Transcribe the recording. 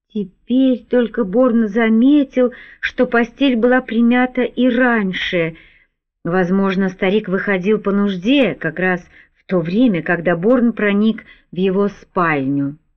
Теперь только Борн заметил, что постель была примята и раньше. Возможно, старик выходил по нужде как раз в то время, когда Борн проник в его спальню.